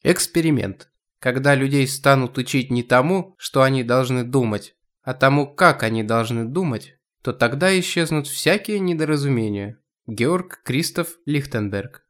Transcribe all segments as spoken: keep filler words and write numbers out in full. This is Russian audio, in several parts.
Эксперимент. Когда людей станут учить не тому, что они должны думать, а тому, как они должны думать, то тогда исчезнут всякие недоразумения. Георг Кристоф Лихтенберг.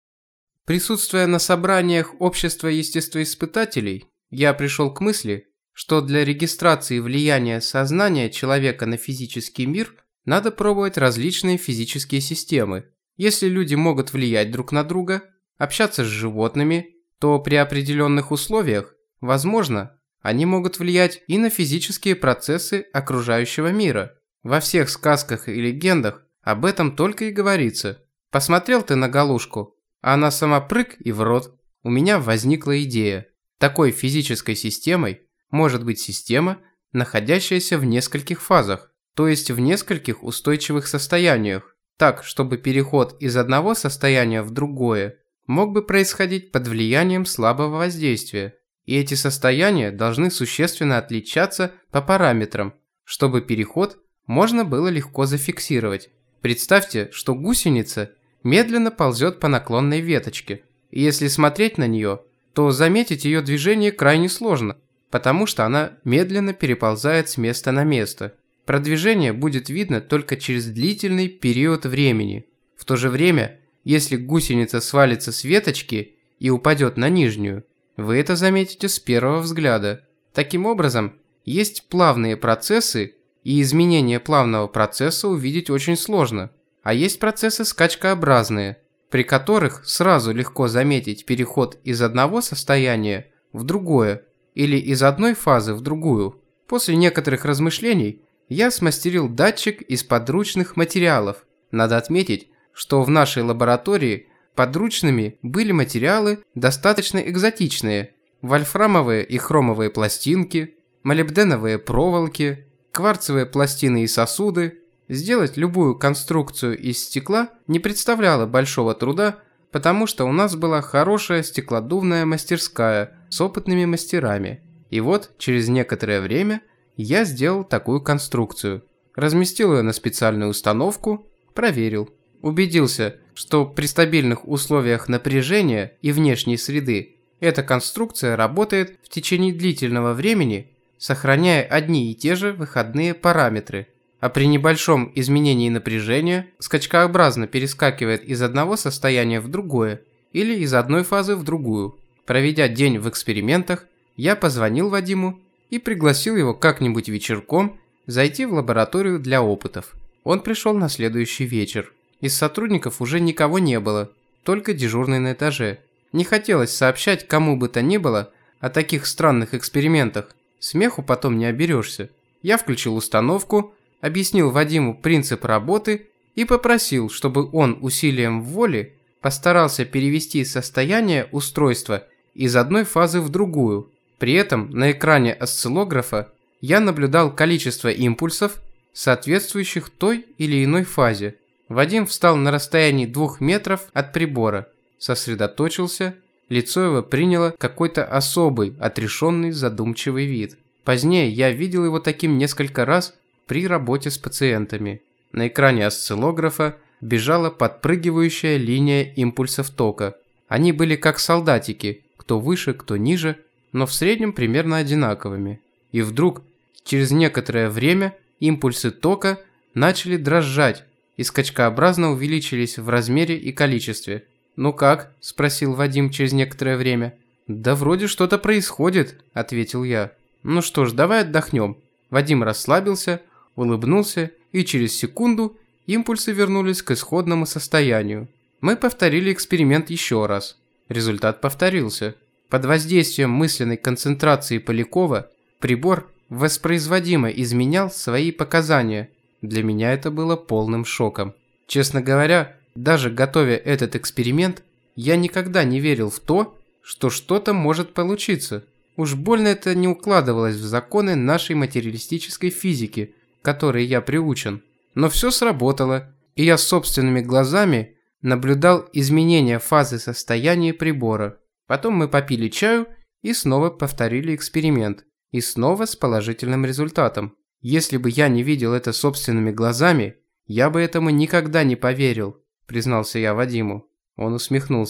Присутствуя на собраниях общества естествоиспытателей, я пришел к мысли, что для регистрации влияния сознания человека на физический мир надо пробовать различные физические системы. Если люди могут влиять друг на друга, общаться с животными, то при определенных условиях, возможно, они могут влиять и на физические процессы окружающего мира. Во всех сказках и легендах об этом только и говорится. Посмотрел ты на Галушку, а она сама прыг и в рот. У меня возникла идея. Такой физической системой может быть система, находящаяся в нескольких фазах, то есть в нескольких устойчивых состояниях, так, чтобы переход из одного состояния в другое мог бы происходить под влиянием слабого воздействия. И эти состояния должны существенно отличаться по параметрам, чтобы переход можно было легко зафиксировать. Представьте, что гусеница медленно ползет по наклонной веточке. И если смотреть на нее, то заметить ее движение крайне сложно, потому что она медленно переползает с места на место. Продвижение будет видно только через длительный период времени. В то же время, если гусеница свалится с веточки и упадет на нижнюю, вы это заметите с первого взгляда. Таким образом, есть плавные процессы, и изменение плавного процесса увидеть очень сложно. А есть процессы скачкообразные, при которых сразу легко заметить переход из одного состояния в другое или из одной фазы в другую. После некоторых размышлений я смастерил датчик из подручных материалов. Надо отметить, что в нашей лаборатории подручными были материалы достаточно экзотичные: вольфрамовые и хромовые пластинки, молибденовые проволоки, кварцевые пластины и сосуды. Сделать любую конструкцию из стекла не представляло большого труда, потому что у нас была хорошая стеклодувная мастерская с опытными мастерами. И вот через некоторое время я сделал такую конструкцию. Разместил ее на специальную установку, проверил. Убедился, что при стабильных условиях напряжения и внешней среды эта конструкция работает в течение длительного времени, сохраняя одни и те же выходные параметры, а при небольшом изменении напряжения скачкообразно перескакивает из одного состояния в другое или из одной фазы в другую. Проведя день в экспериментах, я позвонил Вадиму и пригласил его как-нибудь вечерком зайти в лабораторию для опытов. Он пришел на следующий вечер. Из сотрудников уже никого не было, только дежурный на этаже. Не хотелось сообщать кому бы то ни было о таких странных экспериментах. Смеху потом не оберешься. Я включил установку, объяснил Вадиму принцип работы и попросил, чтобы он усилием воли постарался перевести состояние устройства из одной фазы в другую. При этом на экране осциллографа я наблюдал количество импульсов, соответствующих той или иной фазе. Вадим встал на расстоянии двух метров от прибора, сосредоточился, лицо его приняло какой-то особый, отрешенный, задумчивый вид. Позднее я видел его таким несколько раз при работе с пациентами. На экране осциллографа бежала подпрыгивающая линия импульсов тока. Они были как солдатики, кто выше, кто ниже, но в среднем примерно одинаковыми. И вдруг, через некоторое время, импульсы тока начали дрожать и скачкообразно увеличились в размере и количестве. «Ну как?» – спросил Вадим через некоторое время. «Да вроде что-то происходит», – ответил я. «Ну что ж, давай отдохнем». Вадим расслабился, улыбнулся, и через секунду импульсы вернулись к исходному состоянию. Мы повторили эксперимент еще раз. Результат повторился. Под воздействием мысленной концентрации Полякова прибор воспроизводимо изменял свои показания. Для меня это было полным шоком. Честно говоря, даже готовя этот эксперимент, я никогда не верил в то, что что-то может получиться. Уж больно это не укладывалось в законы нашей материалистической физики, к которой я приучен. Но все сработало, и я собственными глазами наблюдал изменения фазы состояния прибора. Потом мы попили чаю и снова повторили эксперимент. И снова с положительным результатом. Если бы я не видел это собственными глазами, я бы этому никогда не поверил, признался я Вадиму. Он усмехнулся.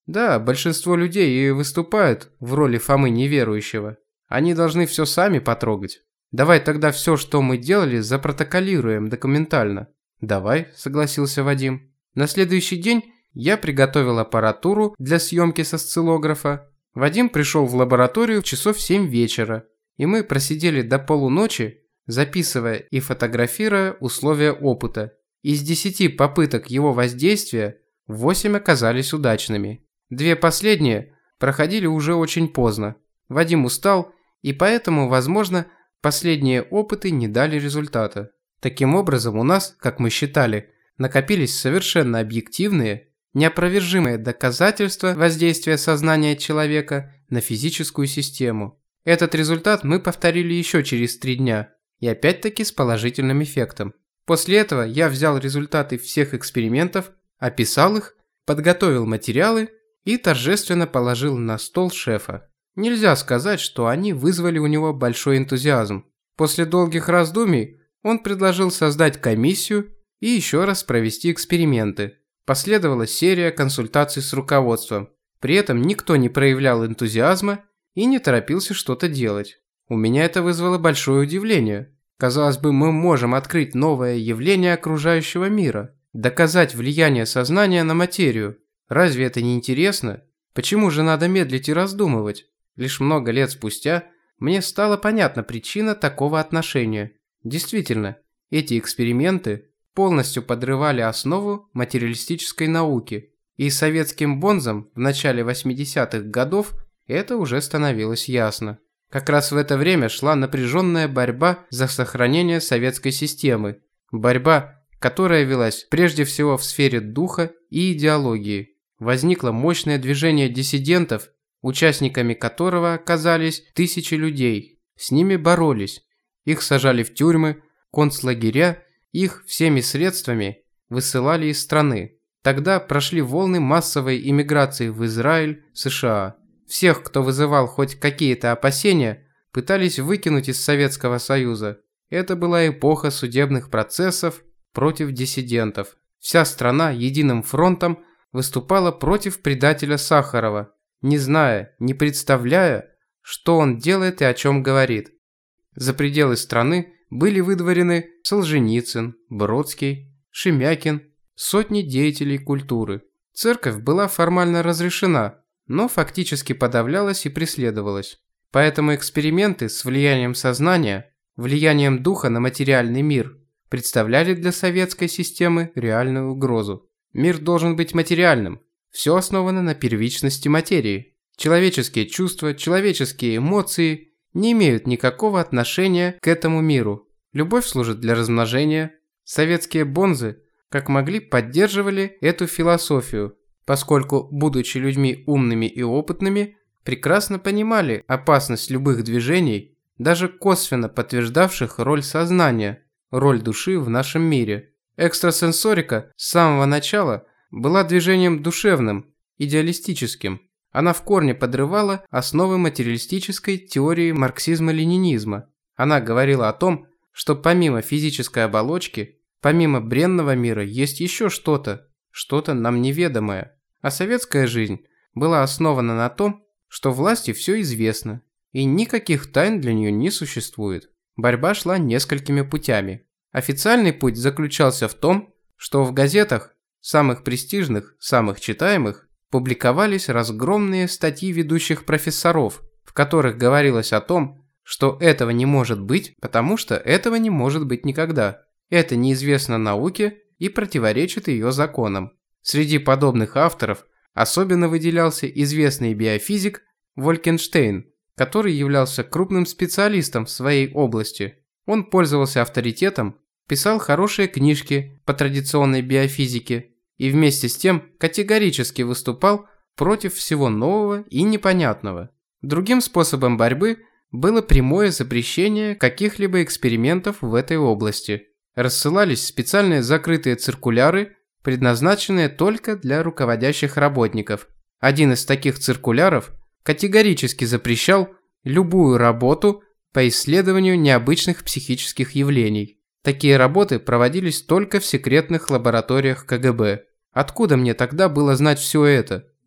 Да, большинство людей и выступают в роли Фомы неверующего. Они должны все сами потрогать. Давай тогда все, что мы делали, запротоколируем документально. Давай, согласился Вадим. На следующий день я приготовил аппаратуру для съемки с осциллографа. Вадим пришел в лабораторию в часов семь вечера, и мы просидели до полуночи, записывая и фотографируя условия опыта. Из десяти попыток его воздействия восемь оказались удачными. Две последние проходили уже очень поздно. Вадим устал, и поэтому, возможно, последние опыты не дали результата. Таким образом, у нас, как мы считали, накопились совершенно объективные, неопровержимые доказательства воздействия сознания человека на физическую систему. Этот результат мы повторили еще через три дня, и опять-таки с положительным эффектом. После этого я взял результаты всех экспериментов, описал их, подготовил материалы и торжественно положил на стол шефа. Нельзя сказать, что они вызвали у него большой энтузиазм. После долгих раздумий он предложил создать комиссию и еще раз провести эксперименты. Последовала серия консультаций с руководством. При этом никто не проявлял энтузиазма и не торопился что-то делать. У меня это вызвало большое удивление. Казалось бы, мы можем открыть новое явление окружающего мира, доказать влияние сознания на материю. Разве это не интересно? Почему же надо медлить и раздумывать? Лишь много лет спустя мне стала понятна причина такого отношения. Действительно, эти эксперименты полностью подрывали основу материалистической науки, и советским бонзам в начале восьмидесятых годов это уже становилось ясно. Как раз в это время шла напряженная борьба за сохранение советской системы. Борьба, которая велась прежде всего в сфере духа и идеологии. Возникло мощное движение диссидентов, участниками которого оказались тысячи людей. С ними боролись. Их сажали в тюрьмы, концлагеря, их всеми средствами высылали из страны. Тогда прошли волны массовой иммиграции в Израиль, США. Всех, кто вызывал хоть какие-то опасения, пытались выкинуть из Советского Союза. Это была эпоха судебных процессов против диссидентов. Вся страна единым фронтом выступала против предателя Сахарова, не зная, не представляя, что он делает и о чем говорит. За пределы страны были выдворены Солженицын, Бродский, Шемякин, сотни деятелей культуры. Церковь была формально разрешена, но фактически подавлялась и преследовалась. Поэтому эксперименты с влиянием сознания, влиянием духа на материальный мир представляли для советской системы реальную угрозу. Мир должен быть материальным. Все основано на первичности материи. Человеческие чувства, человеческие эмоции не имеют никакого отношения к этому миру. Любовь служит для размножения. Советские бонзы, как могли, поддерживали эту философию, поскольку, будучи людьми умными и опытными, прекрасно понимали опасность любых движений, даже косвенно подтверждавших роль сознания, роль души в нашем мире. Экстрасенсорика с самого начала была движением душевным, идеалистическим. Она в корне подрывала основы материалистической теории марксизма-ленинизма. Она говорила о том, что помимо физической оболочки, помимо бренного мира есть еще что-то, что-то нам неведомое. А советская жизнь была основана на том, что власти все известно, и никаких тайн для нее не существует. Борьба шла несколькими путями. Официальный путь заключался в том, что в газетах, самых престижных, самых читаемых, публиковались разгромные статьи ведущих профессоров, в которых говорилось о том, что этого не может быть, потому что этого не может быть никогда. Это неизвестно науке и противоречит ее законам. Среди подобных авторов особенно выделялся известный биофизик Волькенштейн, который являлся крупным специалистом в своей области. Он пользовался авторитетом, писал хорошие книжки по традиционной биофизике и вместе с тем категорически выступал против всего нового и непонятного. Другим способом борьбы было прямое запрещение каких-либо экспериментов в этой области. Рассылались специальные закрытые циркуляры, предназначенные только для руководящих работников. Один из таких циркуляров категорически запрещал любую работу по исследованию необычных психических явлений. Такие работы проводились только в секретных лабораториях ка гэ бэ. Откуда мне тогда было знать все это?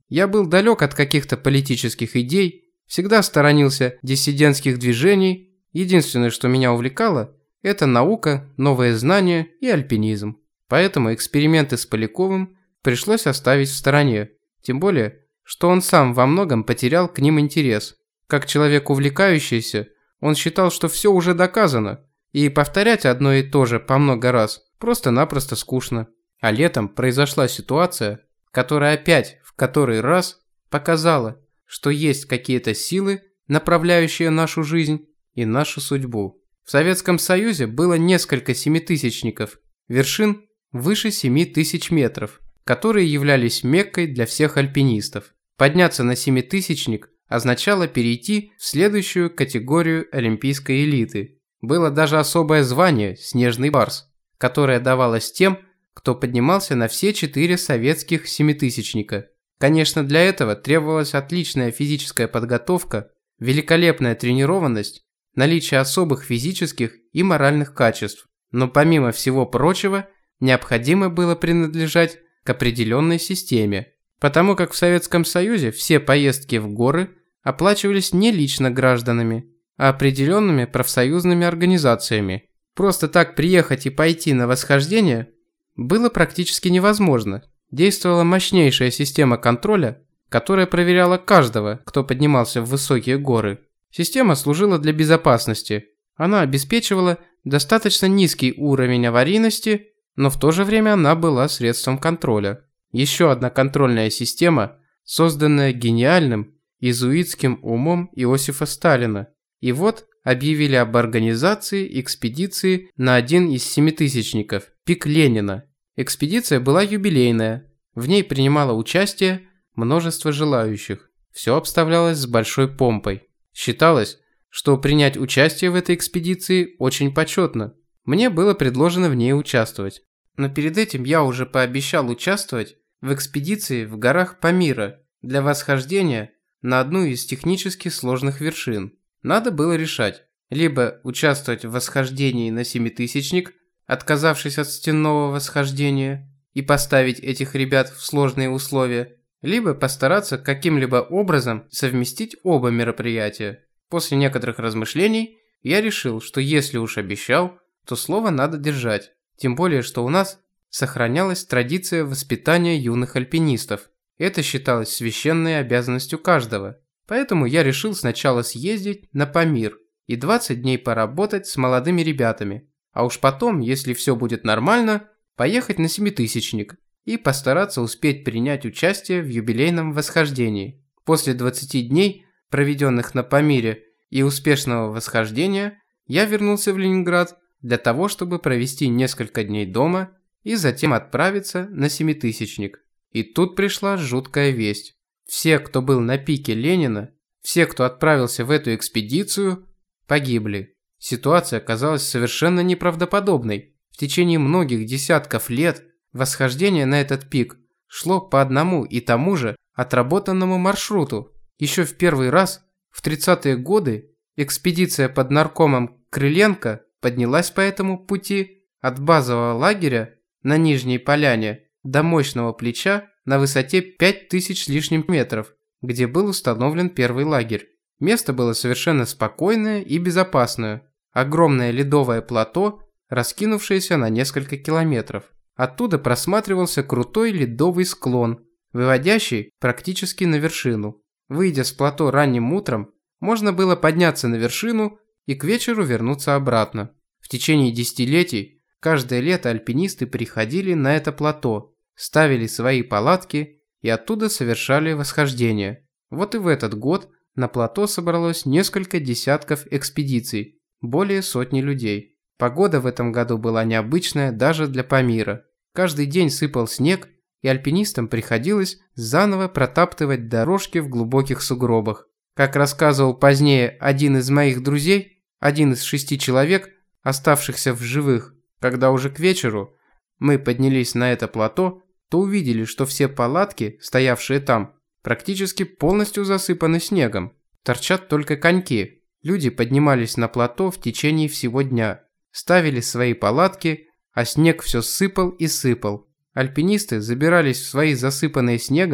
Я был далек от каких-то политических идей, всегда сторонился диссидентских движений. Единственное, что меня увлекало, это наука, новые знания и альпинизм. Поэтому эксперименты с Поляковым пришлось оставить в стороне. Тем более, что он сам во многом потерял к ним интерес. Как человек увлекающийся, он считал, что все уже доказано, и повторять одно и то же по много раз просто-напросто скучно. А летом произошла ситуация, которая опять в который раз показала, что есть какие-то силы, направляющие нашу жизнь и нашу судьбу. В Советском Союзе было несколько семитысячников, вершин выше семи тысяч метров, которые являлись Меккой для всех альпинистов. Подняться на семитысячник означало перейти в следующую категорию олимпийской элиты. Было даже особое звание «Снежный барс», которое давалось тем, кто поднимался на все четыре советских семитысячника. Конечно, для этого требовалась отличная физическая подготовка, великолепная тренированность, наличие особых физических и моральных качеств. Но помимо всего прочего, необходимо было принадлежать к определенной системе, потому как в Советском Союзе все поездки в горы оплачивались не лично гражданами, а определенными профсоюзными организациями. Просто так приехать и пойти на восхождение было практически невозможно. Действовала мощнейшая система контроля, которая проверяла каждого, кто поднимался в высокие горы. Система служила для безопасности. Она обеспечивала достаточно низкий уровень аварийности, но в то же время она была средством контроля. Еще одна контрольная система, созданная гениальным иезуитским умом Иосифа Сталина. И вот объявили об организации экспедиции на один из семитысячников – пик Ленина. Экспедиция была юбилейная, в ней принимало участие множество желающих. Все обставлялось с большой помпой. Считалось, что принять участие в этой экспедиции очень почетно. Мне было предложено в ней участвовать. Но перед этим я уже пообещал участвовать в экспедиции в горах Памира для восхождения на одну из технически сложных вершин. Надо было решать, либо участвовать в восхождении на семитысячник, отказавшись от стенного восхождения, и поставить этих ребят в сложные условия, либо постараться каким-либо образом совместить оба мероприятия. После некоторых размышлений я решил, что если уж обещал, то слово надо держать. Тем более, что у нас сохранялась традиция воспитания юных альпинистов. Это считалось священной обязанностью каждого. Поэтому я решил сначала съездить на Памир и двадцать дней поработать с молодыми ребятами. А уж потом, если все будет нормально, поехать на семитысячник и постараться успеть принять участие в юбилейном восхождении. После двадцати дней, проведенных на Памире и успешного восхождения, я вернулся в Ленинград для того, чтобы провести несколько дней дома и затем отправиться на семитысячник. И тут пришла жуткая весть. Все, кто был на пике Ленина, все, кто отправился в эту экспедицию, погибли. Ситуация оказалась совершенно неправдоподобной. В течение многих десятков лет восхождение на этот пик шло по одному и тому же отработанному маршруту. Еще в первый раз, в тридцатые годы, экспедиция под наркомом Крыленко поднялась по этому пути от базового лагеря на Нижней Поляне до мощного плеча на высоте пять тысяч с лишним метров, где был установлен первый лагерь. Место было совершенно спокойное и безопасное. Огромное ледовое плато, раскинувшееся на несколько километров. Оттуда просматривался крутой ледовый склон, выводящий практически на вершину. Выйдя с плато ранним утром, можно было подняться на вершину и к вечеру вернуться обратно. В течение десятилетий каждое лето альпинисты приходили на это плато, ставили свои палатки и оттуда совершали восхождение. Вот и в этот год на плато собралось несколько десятков экспедиций, более сотни людей. Погода в этом году была необычная даже для Памира. Каждый день сыпал снег, и альпинистам приходилось заново протаптывать дорожки в глубоких сугробах. Как рассказывал позднее один из моих друзей, один из шести человек, оставшихся в живых, когда уже к вечеру мы поднялись на это плато, то увидели, что все палатки, стоявшие там, практически полностью засыпаны снегом. Торчат только коньки. Люди поднимались на плато в течение всего дня, ставили свои палатки, а снег все сыпал и сыпал. Альпинисты забирались в свои засыпанные снегом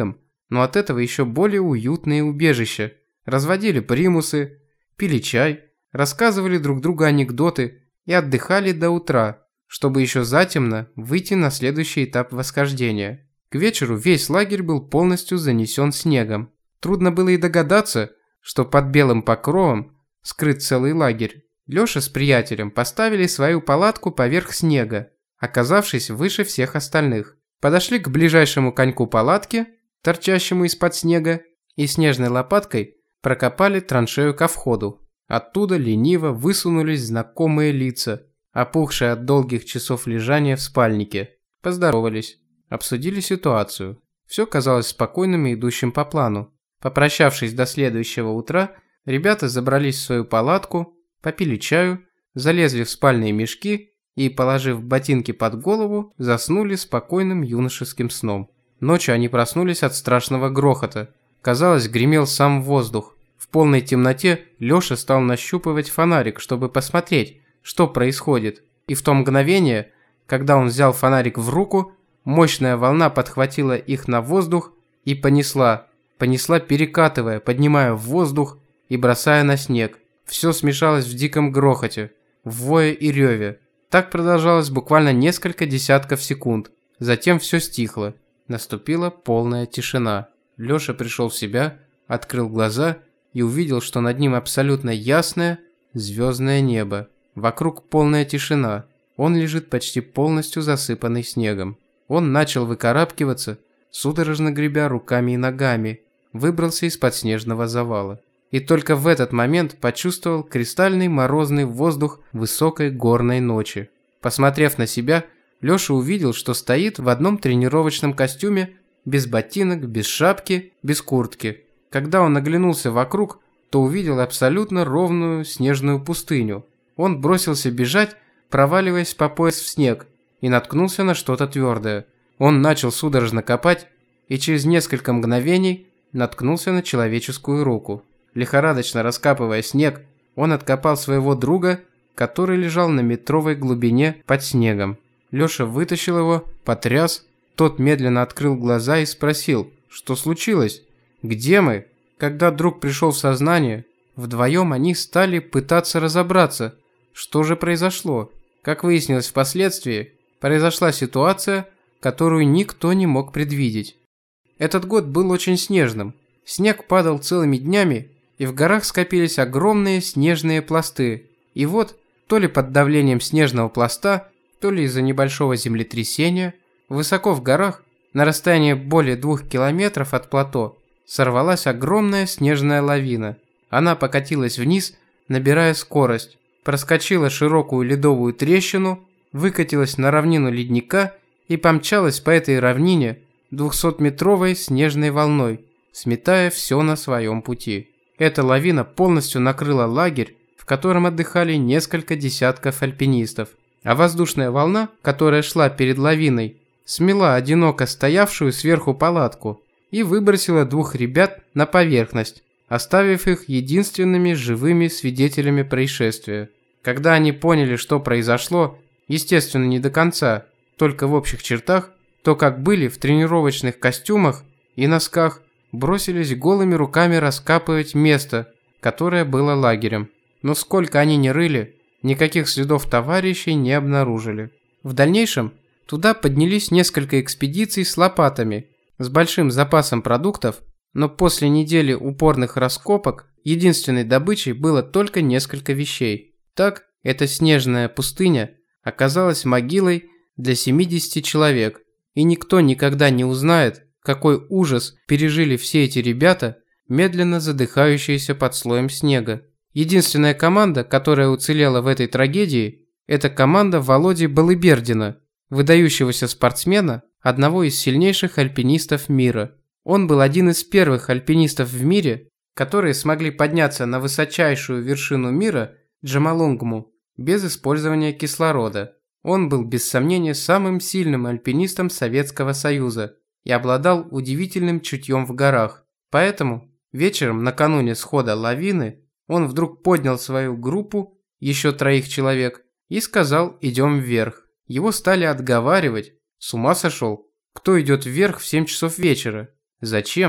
но от этого еще более уютные убежища. Разводили примусы, пили чай, рассказывали друг другу анекдоты и отдыхали до утра, чтобы еще затемно выйти на следующий этап восхождения. К вечеру весь лагерь был полностью занесен снегом. Трудно было и догадаться, что под белым покровом скрыт целый лагерь. Лёша с приятелем поставили свою палатку поверх снега, оказавшись выше всех остальных. Подошли к ближайшему коньку палатки, торчащему из-под снега, и снежной лопаткой прокопали траншею ко входу. Оттуда лениво высунулись знакомые лица, опухшие от долгих часов лежания в спальнике. Поздоровались, обсудили ситуацию. Все казалось спокойным и идущим по плану. Попрощавшись до следующего утра, ребята забрались в свою палатку, попили чаю, залезли в спальные мешки и, положив ботинки под голову, заснули спокойным юношеским сном. Ночью они проснулись от страшного грохота. Казалось, гремел сам воздух. В полной темноте Лёша стал нащупывать фонарик, чтобы посмотреть, что происходит. И в то мгновение, когда он взял фонарик в руку, мощная волна подхватила их на воздух и понесла. Понесла, перекатывая, поднимая в воздух и бросая на снег. Все смешалось в диком грохоте, в вое и реве. Так продолжалось буквально несколько десятков секунд. Затем все стихло. Наступила полная тишина. Лёша пришел в себя, открыл глаза и увидел, что над ним абсолютно ясное звездное небо. Вокруг полная тишина. Он лежит почти полностью засыпанный снегом. Он начал выкарабкиваться, судорожно гребя руками и ногами. Выбрался из-под снежного завала. И только в этот момент почувствовал кристальный морозный воздух высокой горной ночи. Посмотрев на себя, Лёша увидел, что стоит в одном тренировочном костюме, без ботинок, без шапки, без куртки. Когда он оглянулся вокруг, то увидел абсолютно ровную снежную пустыню. Он бросился бежать, проваливаясь по пояс в снег, и наткнулся на что-то твердое. Он начал судорожно копать, и через несколько мгновений наткнулся на человеческую руку. Лихорадочно раскапывая снег, он откопал своего друга, который лежал на метровой глубине под снегом. Лёша вытащил его, потряс, тот медленно открыл глаза и спросил, что случилось, где мы? Когда друг пришел в сознание, вдвоем они стали пытаться разобраться, что же произошло. Как выяснилось впоследствии, произошла ситуация, которую никто не мог предвидеть. Этот год был очень снежным. Снег падал целыми днями, и в горах скопились огромные снежные пласты. И вот, то ли под давлением снежного пласта, то ли из-за небольшого землетрясения, высоко в горах, на расстоянии более двух километров от плато, сорвалась огромная снежная лавина. Она покатилась вниз, набирая скорость, проскочила широкую ледовую трещину, выкатилась на равнину ледника и помчалась по этой равнине двухсотметровой снежной волной, сметая все на своем пути. Эта лавина полностью накрыла лагерь, в котором отдыхали несколько десятков альпинистов. А воздушная волна, которая шла перед лавиной, смела одиноко стоявшую сверху палатку и выбросила двух ребят на поверхность, оставив их единственными живыми свидетелями происшествия. Когда они поняли, что произошло, естественно, не до конца, только в общих чертах, то как были в тренировочных костюмах и носках, бросились голыми руками раскапывать место, которое было лагерем. Но сколько они ни рыли, никаких следов товарищей не обнаружили. В дальнейшем туда поднялись несколько экспедиций с лопатами, с большим запасом продуктов, но после недели упорных раскопок единственной добычей было только несколько вещей. Так, эта снежная пустыня оказалась могилой для семидесяти человек, и никто никогда не узнает, какой ужас пережили все эти ребята, медленно задыхающиеся под слоем снега. Единственная команда, которая уцелела в этой трагедии, это команда Володи Балыбердина, выдающегося спортсмена, одного из сильнейших альпинистов мира. Он был один из первых альпинистов в мире, которые смогли подняться на высочайшую вершину мира Джомолунгму без использования кислорода. Он был без сомнения самым сильным альпинистом Советского Союза и обладал удивительным чутьем в горах. Поэтому вечером накануне схода лавины он вдруг поднял свою группу, еще троих человек, и сказал: «Идем вверх». Его стали отговаривать. С ума сошел? Кто идет вверх в семь часов вечера? Зачем?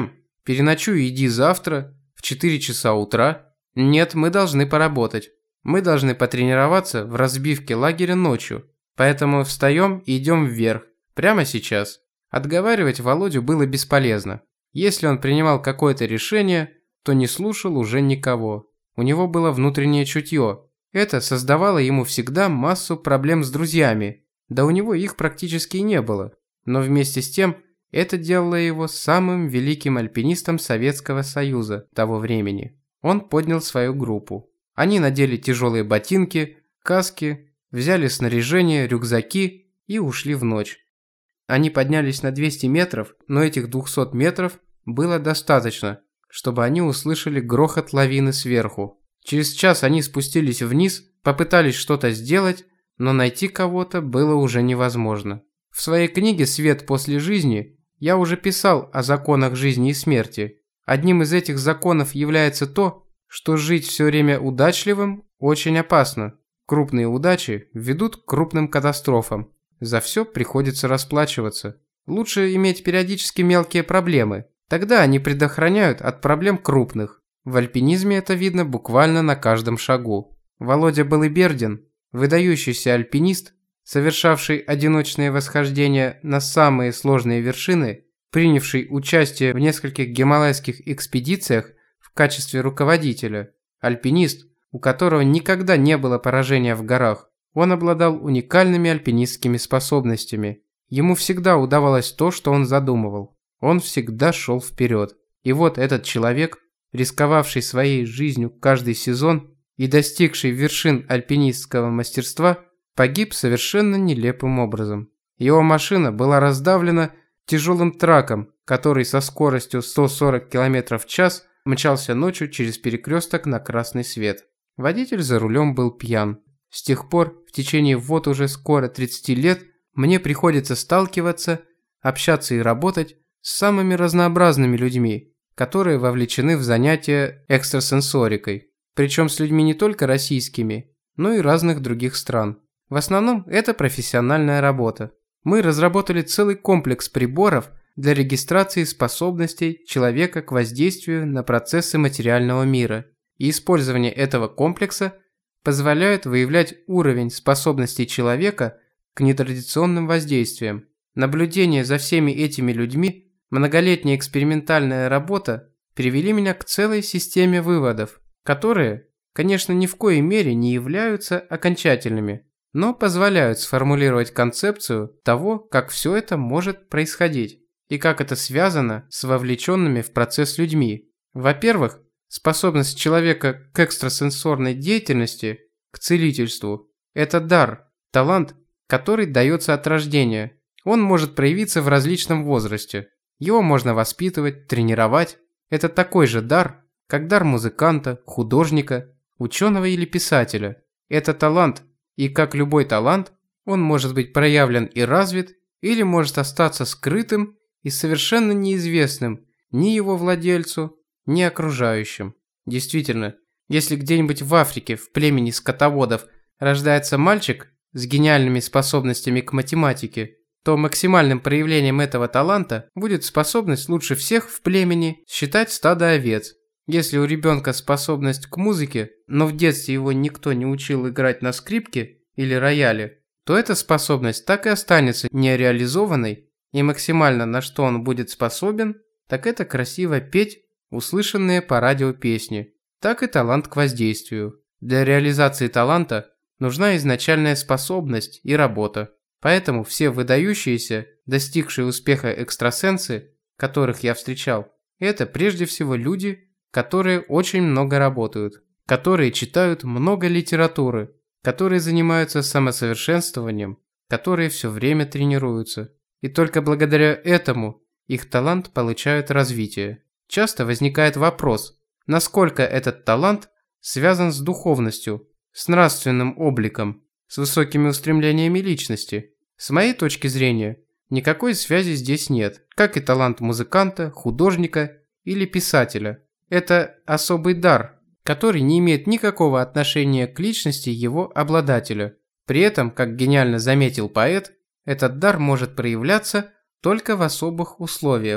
Переночуй и иди завтра в четыре часа утра. Нет, мы должны поработать. Мы должны потренироваться в разбивке лагеря ночью. Поэтому встаем и идем вверх. Прямо сейчас. Отговаривать Володю было бесполезно. Если он принимал какое-то решение, то не слушал уже никого. У него было внутреннее чутье. Это создавало ему всегда массу проблем с друзьями. Да у него их практически не было. Но вместе с тем, это делало его самым великим альпинистом Советского Союза того времени. Он поднял свою группу. Они надели тяжелые ботинки, каски, взяли снаряжение, рюкзаки и ушли в ночь. Они поднялись на двести метров, но этих двухсот метров было достаточно, чтобы они услышали грохот лавины сверху. Через час они спустились вниз, попытались что-то сделать, но найти кого-то было уже невозможно. В своей книге «Свет после жизни» я уже писал о законах жизни и смерти. Одним из этих законов является то, что жить все время удачливым очень опасно. Крупные удачи ведут к крупным катастрофам. За все приходится расплачиваться. Лучше иметь периодически мелкие проблемы. Тогда они предохраняют от проблем крупных. В альпинизме это видно буквально на каждом шагу. Володя Балыбердин, выдающийся альпинист, совершавший одиночные восхождения на самые сложные вершины, принявший участие в нескольких гималайских экспедициях в качестве руководителя, альпинист, у которого никогда не было поражения в горах. Он обладал уникальными альпинистскими способностями. Ему всегда удавалось то, что он задумывал. Он всегда шел вперед. И вот этот человек, рисковавший своей жизнью каждый сезон и достигший вершин альпинистского мастерства, погиб совершенно нелепым образом. Его машина была раздавлена тяжелым траком, который со скоростью сто сорок километров в час мчался ночью через перекресток на красный свет. Водитель за рулем был пьян. С тех пор, в течение вот уже скоро тридцати лет, мне приходится сталкиваться, общаться и работать с самыми разнообразными людьми, которые вовлечены в занятия экстрасенсорикой. Причем с людьми не только российскими, но и разных других стран. В основном это профессиональная работа. Мы разработали целый комплекс приборов для регистрации способностей человека к воздействию на процессы материального мира. И использование этого комплекса позволяет выявлять уровень способностей человека к нетрадиционным воздействиям. Наблюдение за всеми этими людьми, многолетняя экспериментальная работа привели меня к целой системе выводов, которые, конечно, ни в коей мере не являются окончательными, но позволяют сформулировать концепцию того, как все это может происходить и как это связано с вовлеченными в процесс людьми. Во-первых, способность человека к экстрасенсорной деятельности, к целительству – это дар, талант, который дается от рождения. Он может проявиться в различном возрасте. Его можно воспитывать, тренировать. Это такой же дар, как дар музыканта, художника, ученого или писателя. Это талант, и как любой талант, он может быть проявлен и развит, или может остаться скрытым и совершенно неизвестным ни его владельцу, ни окружающим. Действительно, если где-нибудь в Африке в племени скотоводов рождается мальчик с гениальными способностями к математике, то максимальным проявлением этого таланта будет способность лучше всех в племени считать стадо овец. Если у ребенка способность к музыке, но в детстве его никто не учил играть на скрипке или рояле, то эта способность так и останется нереализованной, и максимально на что он будет способен, так это красиво петь услышанные по радио песни, так и талант к воздействию. Для реализации таланта нужна изначальная способность и работа. Поэтому все выдающиеся, достигшие успеха экстрасенсы, которых я встречал, это прежде всего люди, которые очень много работают, которые читают много литературы, которые занимаются самосовершенствованием, которые все время тренируются. И только благодаря этому их талант получает развитие. Часто возникает вопрос, насколько этот талант связан с духовностью, с нравственным обликом, с высокими устремлениями личности. С моей точки зрения, никакой связи здесь нет, как и талант музыканта, художника или писателя. Это особый дар, который не имеет никакого отношения к личности его обладателя. При этом, как гениально заметил поэт, этот дар может проявляться только в особых условиях.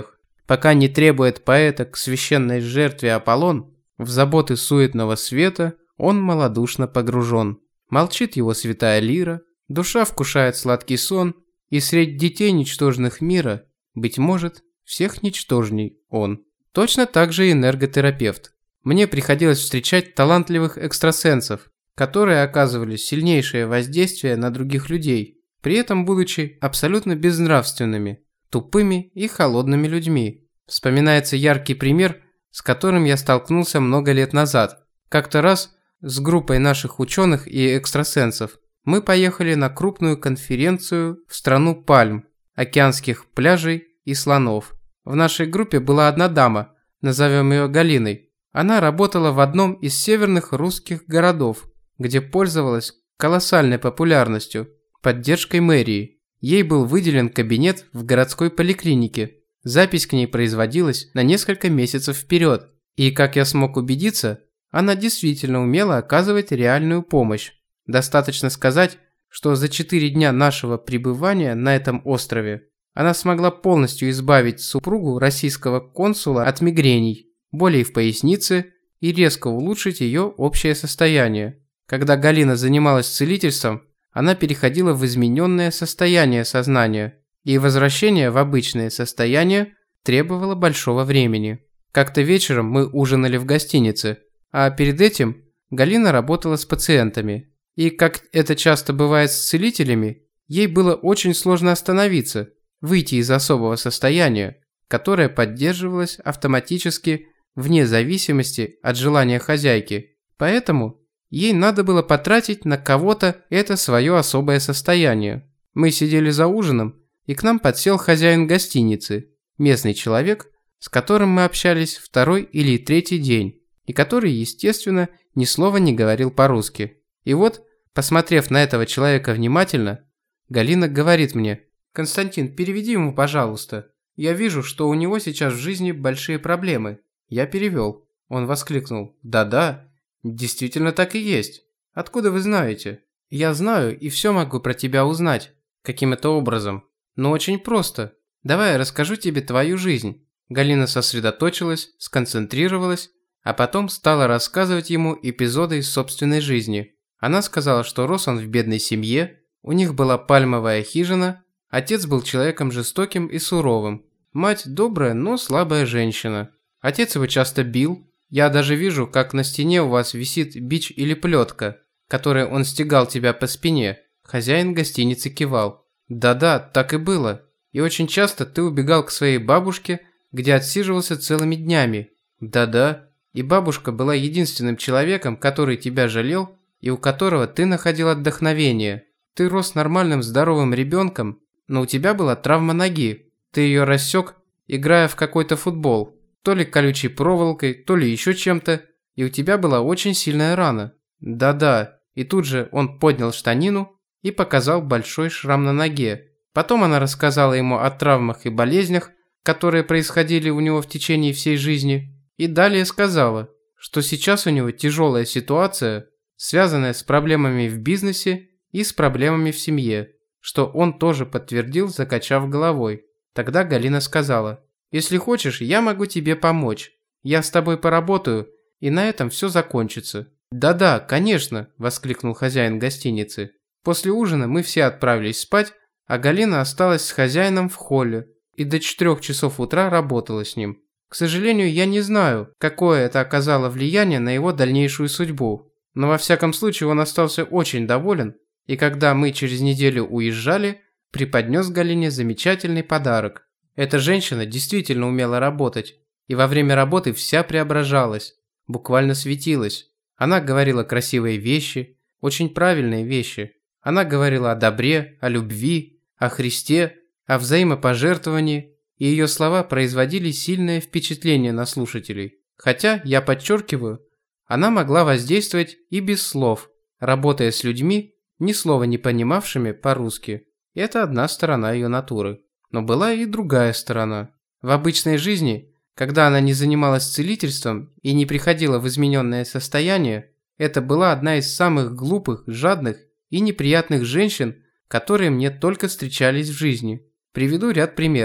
пока не требует поэта к священной жертве Аполлон, в заботы суетного света он малодушно погружен. Молчит его святая лира, душа вкушает сладкий сон, и средь детей ничтожных мира, быть может, всех ничтожней он. Точно так же энерготерапевт. Мне приходилось встречать талантливых экстрасенсов, которые оказывали сильнейшее воздействие на других людей, при этом будучи абсолютно безнравственными, тупыми и холодными людьми. Вспоминается яркий пример, с которым я столкнулся много лет назад. Как-то раз с группой наших ученых и экстрасенсов мы поехали на крупную конференцию в страну пальм, океанских пляжей и слонов. В нашей группе была одна дама, назовем ее Галиной. Она работала в одном из северных русских городов, где пользовалась колоссальной популярностью, поддержкой мэрии. Ей был выделен кабинет в городской поликлинике. Запись к ней производилась на несколько месяцев вперед. И, как я смог убедиться, она действительно умела оказывать реальную помощь. Достаточно сказать, что за четыре дня нашего пребывания на этом острове она смогла полностью избавить супругу российского консула от мигрений, болей в пояснице и резко улучшить ее общее состояние. Когда Галина занималась целительством, она переходила в измененное состояние сознания, и возвращение в обычное состояние требовало большого времени. Как-то вечером мы ужинали в гостинице, а перед этим Галина работала с пациентами. И, как это часто бывает с целителями, ей было очень сложно остановиться, выйти из особого состояния, которое поддерживалось автоматически вне зависимости от желания хозяйки. Поэтому ей надо было потратить на кого-то это свое особое состояние. Мы сидели за ужином, и к нам подсел хозяин гостиницы, местный человек, с которым мы общались второй или третий день, и который, естественно, ни слова не говорил по-русски. И вот, посмотрев на этого человека внимательно, Галина говорит мне: «Константин, переведи ему, пожалуйста. Я вижу, что у него сейчас в жизни большие проблемы». Я перевел. Он воскликнул: «Да-да, действительно так и есть. Откуда вы знаете?» «Я знаю и все могу про тебя узнать. Каким это образом?» «Ну очень просто. Давай я расскажу тебе твою жизнь». Галина сосредоточилась, сконцентрировалась, а потом стала рассказывать ему эпизоды из собственной жизни. Она сказала, что рос он в бедной семье, у них была пальмовая хижина, отец был человеком жестоким и суровым, мать добрая, но слабая женщина. Отец его часто бил. Я даже вижу, как на стене у вас висит бич или плетка, которой он стегал тебя по спине. Хозяин гостиницы кивал. Да-да, так и было. И очень часто ты убегал к своей бабушке, где отсиживался целыми днями. Да-да. И бабушка была единственным человеком, который тебя жалел и у которого ты находил отдохновение. Ты рос нормальным здоровым ребенком, но у тебя была травма ноги. Ты ее рассек, играя в какой-то футбол. То ли колючей проволокой, то ли еще чем-то. И у тебя была очень сильная рана. Да-да. И тут же он поднял штанину и показал большой шрам на ноге. Потом она рассказала ему о травмах и болезнях, которые происходили у него в течение всей жизни. И далее сказала, что сейчас у него тяжелая ситуация, связанная с проблемами в бизнесе и с проблемами в семье, что он тоже подтвердил, закачав головой. Тогда Галина сказала: «Если хочешь, я могу тебе помочь. Я с тобой поработаю, и на этом все закончится». «Да-да, конечно», – воскликнул хозяин гостиницы. После ужина мы все отправились спать, а Галина осталась с хозяином в холле и до четырёх часов утра работала с ним. К сожалению, я не знаю, какое это оказало влияние на его дальнейшую судьбу, но во всяком случае он остался очень доволен, и когда мы через неделю уезжали, преподнес Галине замечательный подарок. Эта женщина действительно умела работать, и во время работы вся преображалась, буквально светилась. Она говорила красивые вещи, очень правильные вещи. Она говорила о добре, о любви, о Христе, о взаимопожертвовании, и ее слова производили сильное впечатление на слушателей. Хотя, я подчеркиваю, она могла воздействовать и без слов, работая с людьми, ни слова не понимавшими по-русски. Это одна сторона ее натуры. Но была и другая сторона. В обычной жизни, когда она не занималась целительством и не приходила в измененное состояние, это была одна из самых глупых, жадных и неприятных женщин, которые мне только встречались в жизни. Приведу ряд примеров.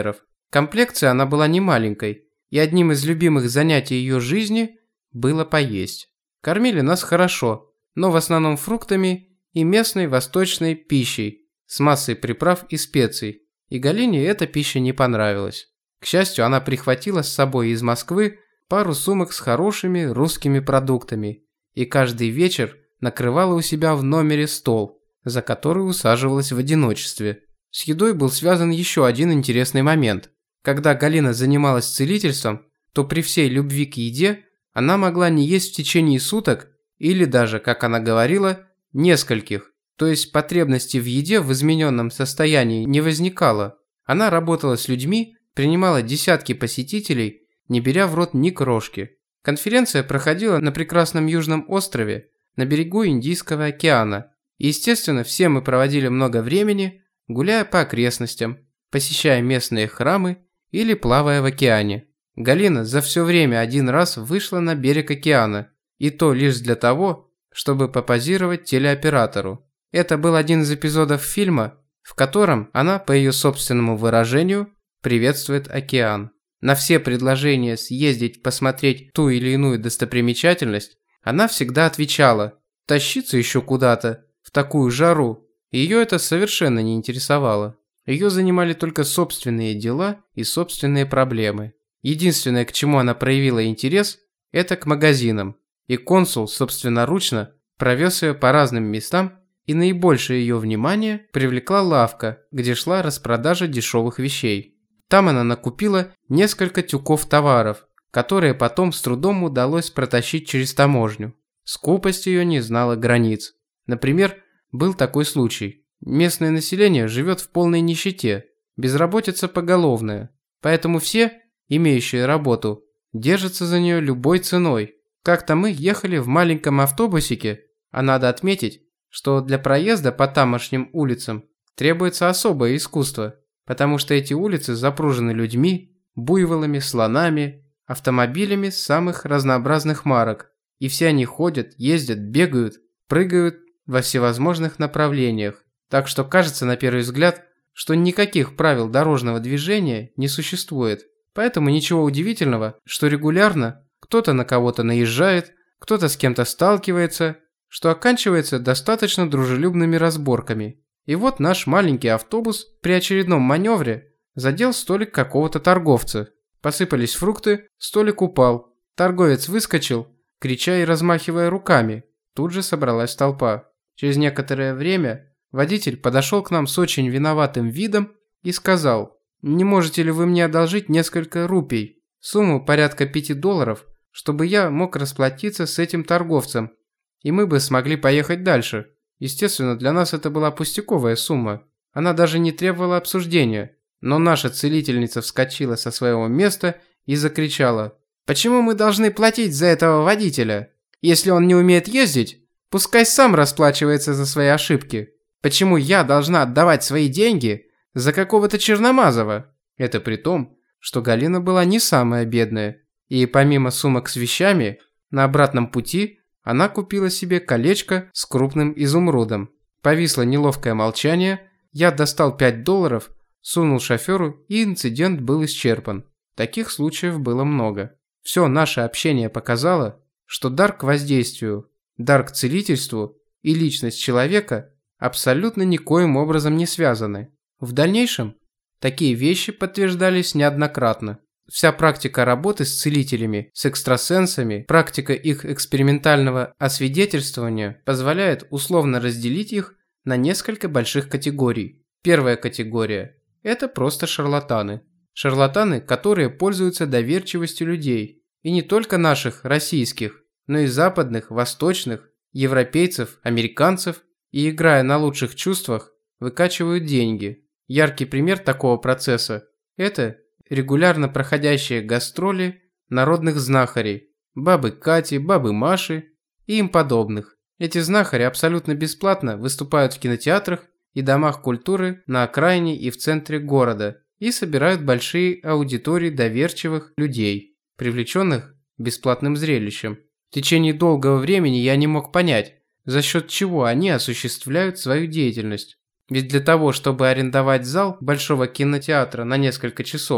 Комплекция она была не маленькой, и одним из любимых занятий ее жизни было поесть. Кормили нас хорошо, но в основном фруктами и местной восточной пищей с массой приправ и специй, и Галине эта пища не понравилась. К счастью, она прихватила с собой из Москвы пару сумок с хорошими русскими продуктами и каждый вечер накрывала у себя в номере стол, за который усаживалась в одиночестве. С едой был связан еще один интересный момент. Когда Галина занималась целительством, то при всей любви к еде она могла не есть в течение суток или даже, как она говорила, нескольких, то есть потребности в еде в измененном состоянии не возникало. Она работала с людьми, принимала десятки посетителей, не беря в рот ни крошки. Конференция проходила на прекрасном южном острове, на берегу Индийского океана. И, естественно, все мы проводили много времени, гуляя по окрестностям, посещая местные храмы или плавая в океане. Галина за все время один раз вышла на берег океана, и то лишь для того, чтобы попозировать телеоператору. Это был один из эпизодов фильма, в котором она, по ее собственному выражению, приветствует океан. На все предложения съездить посмотреть ту или иную достопримечательность она всегда отвечала: «Тащиться еще куда-то, в такую жару». Ее это совершенно не интересовало. Ее занимали только собственные дела и собственные проблемы. Единственное, к чему она проявила интерес, это к магазинам. И консул собственноручно провез ее по разным местам, и наибольшее ее внимание привлекла лавка, где шла распродажа дешевых вещей. Там она накупила несколько тюков товаров, которые потом с трудом удалось протащить через таможню. Скупость ее не знала границ. Например, был такой случай. Местное население живет в полной нищете, безработица поголовная, поэтому все, имеющие работу, держатся за нее любой ценой. Как-то мы ехали в маленьком автобусике, а надо отметить, что для проезда по тамошним улицам требуется особое искусство, потому что эти улицы запружены людьми, буйволами, слонами, автомобилями самых разнообразных марок, и все они ходят, ездят, бегают, прыгают во всевозможных направлениях, так что кажется на первый взгляд, что никаких правил дорожного движения не существует. Поэтому ничего удивительного, что регулярно кто-то на кого-то наезжает, кто-то с кем-то сталкивается, что оканчивается достаточно дружелюбными разборками. И вот наш маленький автобус при очередном маневре задел столик какого-то торговца. Посыпались фрукты, столик упал. Торговец выскочил, крича и размахивая руками. Тут же собралась толпа. Через некоторое время водитель подошел к нам с очень виноватым видом и сказал: «Не можете ли вы мне одолжить несколько рупий, сумму порядка пяти долларов, чтобы я мог расплатиться с этим торговцем, и мы бы смогли поехать дальше?» Естественно, для нас это была пустяковая сумма. Она даже не требовала обсуждения. Но наша целительница вскочила со своего места и закричала: «Почему мы должны платить за этого водителя? Если он не умеет ездить, пускай сам расплачивается за свои ошибки. Почему я должна отдавать свои деньги за какого-то черномазого?» Это при том, что Галина была не самая бедная. И помимо сумок с вещами, на обратном пути она купила себе колечко с крупным изумрудом. Повисло неловкое молчание, я достал пять долларов, сунул шоферу, и инцидент был исчерпан. Таких случаев было много. Все наше общение показало, что дар к воздействию, дар к целительству и личность человека абсолютно никоим образом не связаны. В дальнейшем такие вещи подтверждались неоднократно. Вся практика работы с целителями, с экстрасенсами, практика их экспериментального освидетельствования позволяет условно разделить их на несколько больших категорий. Первая категория – это просто шарлатаны. Шарлатаны, которые пользуются доверчивостью людей. И не только наших, российских, но и западных, восточных, европейцев, американцев, и, играя на лучших чувствах, выкачивают деньги. Яркий пример такого процесса – это регулярно проходящие гастроли народных знахарей, бабы Кати, бабы Маши и им подобных. Эти знахари абсолютно бесплатно выступают в кинотеатрах и домах культуры на окраине и в центре города и собирают большие аудитории доверчивых людей, привлеченных бесплатным зрелищем. В течение долгого времени я не мог понять, за счет чего они осуществляют свою деятельность. Ведь для того, чтобы арендовать зал большого кинотеатра на несколько часов,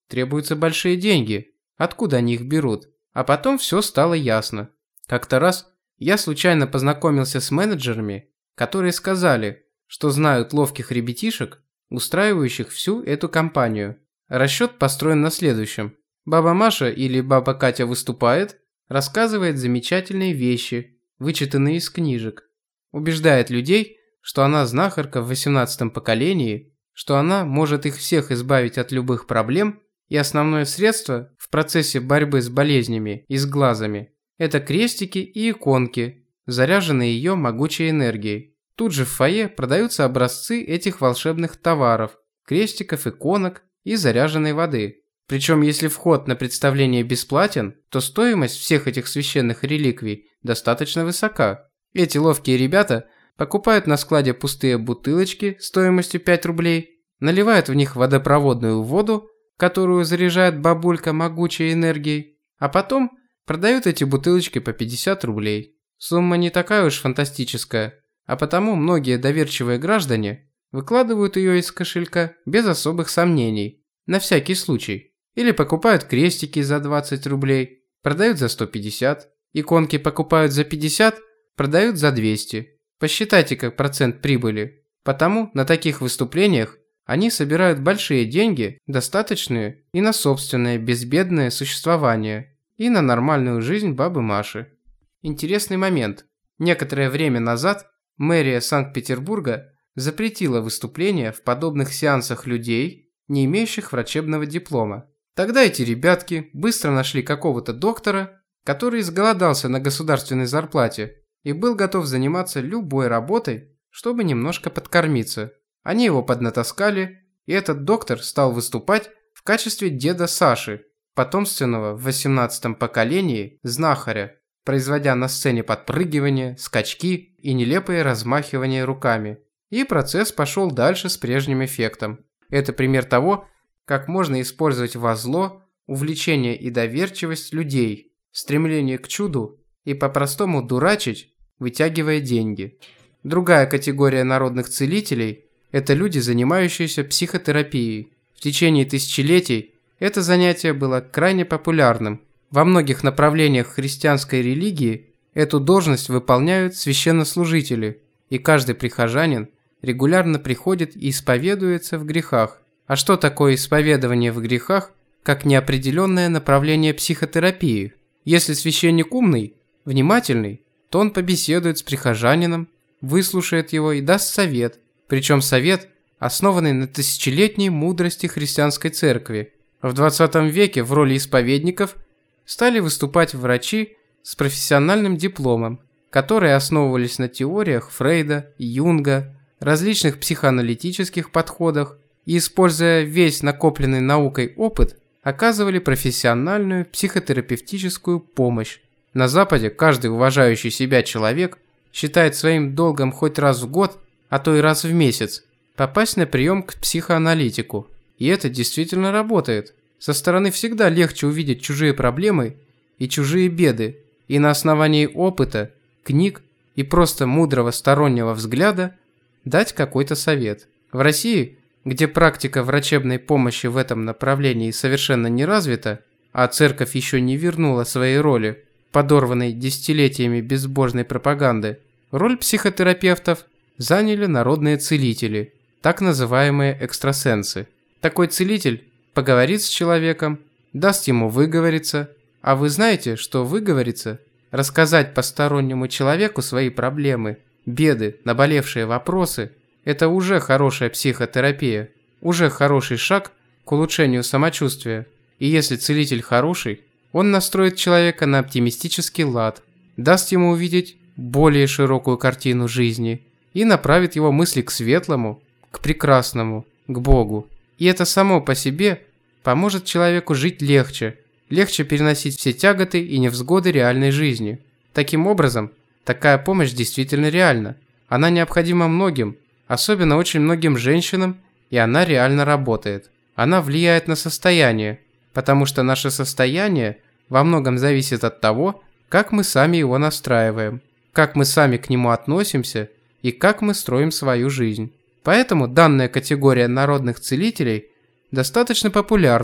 требуются большие деньги. Откуда они их берут? А потом все стало ясно. Как-то раз я случайно познакомился с менеджерами, которые сказали, что знают ловких ребятишек, устраивающих всю эту компанию. Расчет построен на следующем. Баба Маша или баба Катя выступает, рассказывает замечательные вещи, вычитанные из книжек. Убеждает людей, что она знахарка в восемнадцатом поколении, что она может их всех избавить от любых проблем, и основное средство в процессе борьбы с болезнями и с глазами – это крестики и иконки, заряженные ее могучей энергией. Тут же в фойе продаются образцы этих волшебных товаров – крестиков, иконок и заряженной воды. Причем, если вход на представление бесплатен, то стоимость всех этих священных реликвий достаточно высока. Эти ловкие ребята покупают на складе пустые бутылочки стоимостью пять рублей, наливают в них водопроводную воду, которую заряжает бабулька могучей энергией, а потом продают эти бутылочки по пятьдесят рублей. Сумма не такая уж фантастическая, а потому многие доверчивые граждане выкладывают ее из кошелька без особых сомнений, на всякий случай. Или покупают крестики за двадцать рублей, продают за сто пятьдесят, иконки покупают за пятьдесят, продают за двести. Посчитайте как процент прибыли. Потому на таких выступлениях они собирают большие деньги, достаточные и на собственное безбедное существование, и на нормальную жизнь бабы Маши. Интересный момент. Некоторое время назад мэрия Санкт-Петербурга запретила выступления в подобных сеансах людей, не имеющих врачебного диплома. Тогда эти ребятки быстро нашли какого-то доктора, который изголодался на государственной зарплате и был готов заниматься любой работой, чтобы немножко подкормиться. Они его поднатаскали, и этот доктор стал выступать в качестве деда Саши, потомственного в восемнадцатом поколении знахаря, производя на сцене подпрыгивания, скачки и нелепые размахивания руками. И процесс пошел дальше с прежним эффектом. Это пример того, как можно использовать во зло увлечение и доверчивость людей, стремление к чуду и по-простому дурачить, вытягивая деньги. Другая категория народных целителей – это люди, занимающиеся психотерапией. В течение тысячелетий это занятие было крайне популярным. Во многих направлениях христианской религии эту должность выполняют священнослужители, и каждый прихожанин регулярно приходит и исповедуется в грехах. А что такое исповедование в грехах, как неопределенное направление психотерапии? Если священник умный, внимательный, то он побеседует с прихожанином, выслушает его и даст совет. Причем совет, основанный на тысячелетней мудрости христианской церкви. В двадцатом веке в роли исповедников стали выступать врачи с профессиональным дипломом, которые основывались на теориях Фрейда, Юнга, различных психоаналитических подходах и, используя весь накопленный наукой опыт, оказывали профессиональную психотерапевтическую помощь. На Западе каждый уважающий себя человек считает своим долгом хоть раз в год, а то и раз в месяц, попасть на прием к психоаналитику. И это действительно работает. Со стороны всегда легче увидеть чужие проблемы и чужие беды, и на основании опыта, книг и просто мудрого стороннего взгляда дать какой-то совет. В России, где практика врачебной помощи в этом направлении совершенно не развита, а церковь еще не вернула своей роли, подорванной десятилетиями безбожной пропаганды, роль психотерапевтов заняли народные целители, так называемые экстрасенсы. Такой целитель поговорит с человеком, даст ему выговориться, а вы знаете, что выговориться, рассказать постороннему человеку свои проблемы, беды, наболевшие вопросы – это уже хорошая психотерапия, уже хороший шаг к улучшению самочувствия. И если целитель хороший, он настроит человека на оптимистический лад, даст ему увидеть более широкую картину жизни и направит его мысли к светлому, к прекрасному, к Богу. И это само по себе поможет человеку жить легче, легче переносить все тяготы и невзгоды реальной жизни. Таким образом, такая помощь действительно реальна. Она необходима многим, особенно очень многим женщинам, и она реально работает. Она влияет на состояние, потому что наше состояние во многом зависит от того, как мы сами его настраиваем, как мы сами к нему относимся и как мы строим свою жизнь. Поэтому данная категория народных целителей достаточно популярна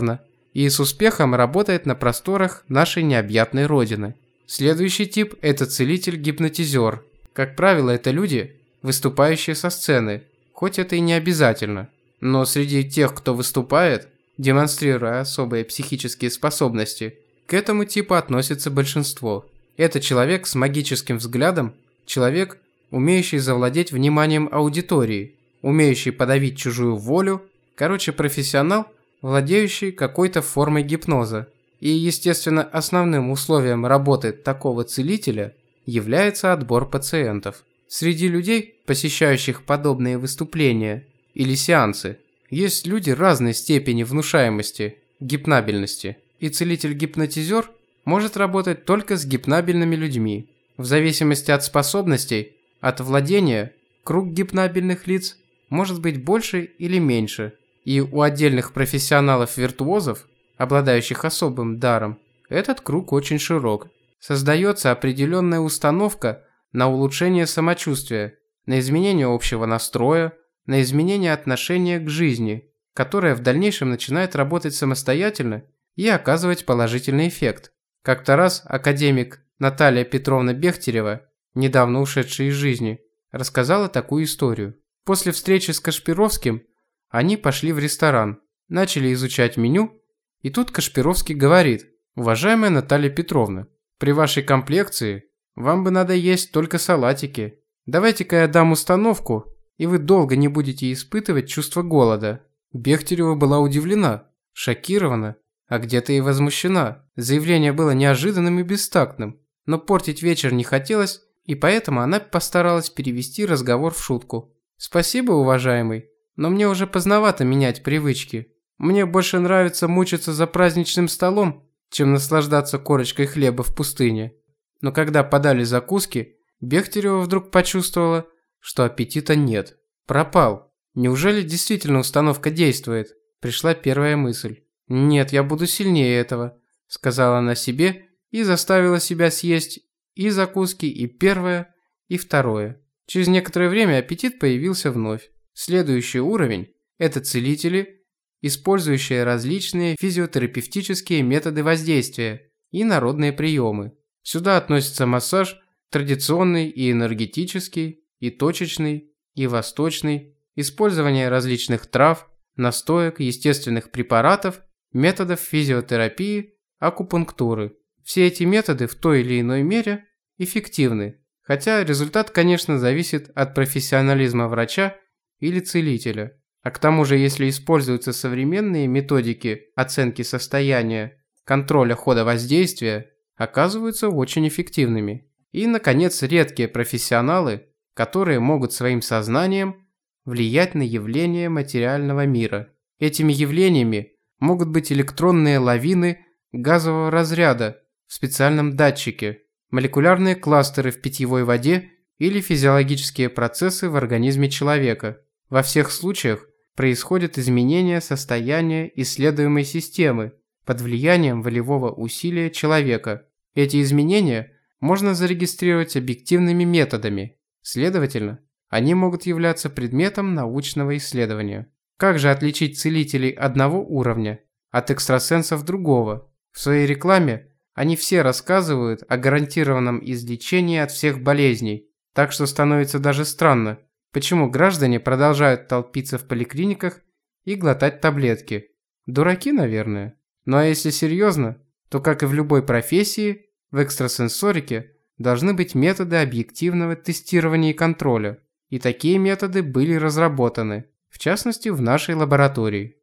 и с успехом работает на просторах нашей необъятной родины. Следующий тип – это целитель-гипнотизер. Как правило, это люди, выступающие со сцены, хоть это и не обязательно. Но среди тех, кто выступает, демонстрируя особые психические способности, к этому типу относится большинство. Это человек с магическим взглядом, человек, умеющий завладеть вниманием аудитории, умеющий подавить чужую волю, короче, профессионал, владеющий какой-то формой гипноза. И, естественно, основным условием работы такого целителя является отбор пациентов. Среди людей, посещающих подобные выступления или сеансы, есть люди разной степени внушаемости, гипнабельности, и целитель-гипнотизер может работать только с гипнабельными людьми. В зависимости от способностей, от владения, круг гипнабельных лиц может быть больше или меньше, и у отдельных профессионалов-виртуозов, обладающих особым даром, этот круг очень широк. Создается определенная установка на улучшение самочувствия, на изменение общего настроя, на изменение отношения к жизни, которая в дальнейшем начинает работать самостоятельно и оказывать положительный эффект. Как-то раз академик Наталья Петровна Бехтерева, недавно ушедшая из жизни, рассказала такую историю. После встречи с Кашпировским они пошли в ресторан, начали изучать меню, и тут Кашпировский говорит: «Уважаемая Наталья Петровна, при вашей комплекции вам бы надо есть только салатики. Давайте-ка я дам установку, и вы долго не будете испытывать чувство голода». Бехтерева была удивлена, шокирована, а где-то и возмущена. Заявление было неожиданным и бестактным, но портить вечер не хотелось, и поэтому она постаралась перевести разговор в шутку. «Спасибо, уважаемый, но мне уже поздновато менять привычки. Мне больше нравится мучиться за праздничным столом, чем наслаждаться корочкой хлеба в пустыне». Но когда подали закуски, Бехтерева вдруг почувствовала, что аппетита нет. Пропал. Неужели действительно установка действует? Пришла первая мысль. «Нет, я буду сильнее этого», – сказала она себе и заставила себя съесть и закуски, и первое, и второе. Через некоторое время аппетит появился вновь. Следующий уровень – это целители, использующие различные физиотерапевтические методы воздействия и народные приемы. Сюда относятся массаж, традиционный и энергетический, и точечный, и восточный, использование различных трав, настоек, естественных препаратов, методов физиотерапии, акупунктуры. Все эти методы в той или иной мере эффективны, хотя результат, конечно, зависит от профессионализма врача или целителя. А к тому же, если используются современные методики оценки состояния, контроля хода воздействия, оказываются очень эффективными. И, наконец, редкие профессионалы, которые могут своим сознанием влиять на явления материального мира. Этими явлениями могут быть электронные лавины газового разряда в специальном датчике, молекулярные кластеры в питьевой воде или физиологические процессы в организме человека. Во всех случаях происходит изменение состояния исследуемой системы под влиянием волевого усилия человека. Эти изменения можно зарегистрировать объективными методами, следовательно, они могут являться предметом научного исследования. Как же отличить целителей одного уровня от экстрасенсов другого? В своей рекламе они все рассказывают о гарантированном излечении от всех болезней, так что становится даже странно, почему граждане продолжают толпиться в поликлиниках и глотать таблетки. Дураки, наверное. Ну а если серьезно, то, как и в любой профессии, в экстрасенсорике должны быть методы объективного тестирования и контроля. И такие методы были разработаны, в частности в нашей лаборатории.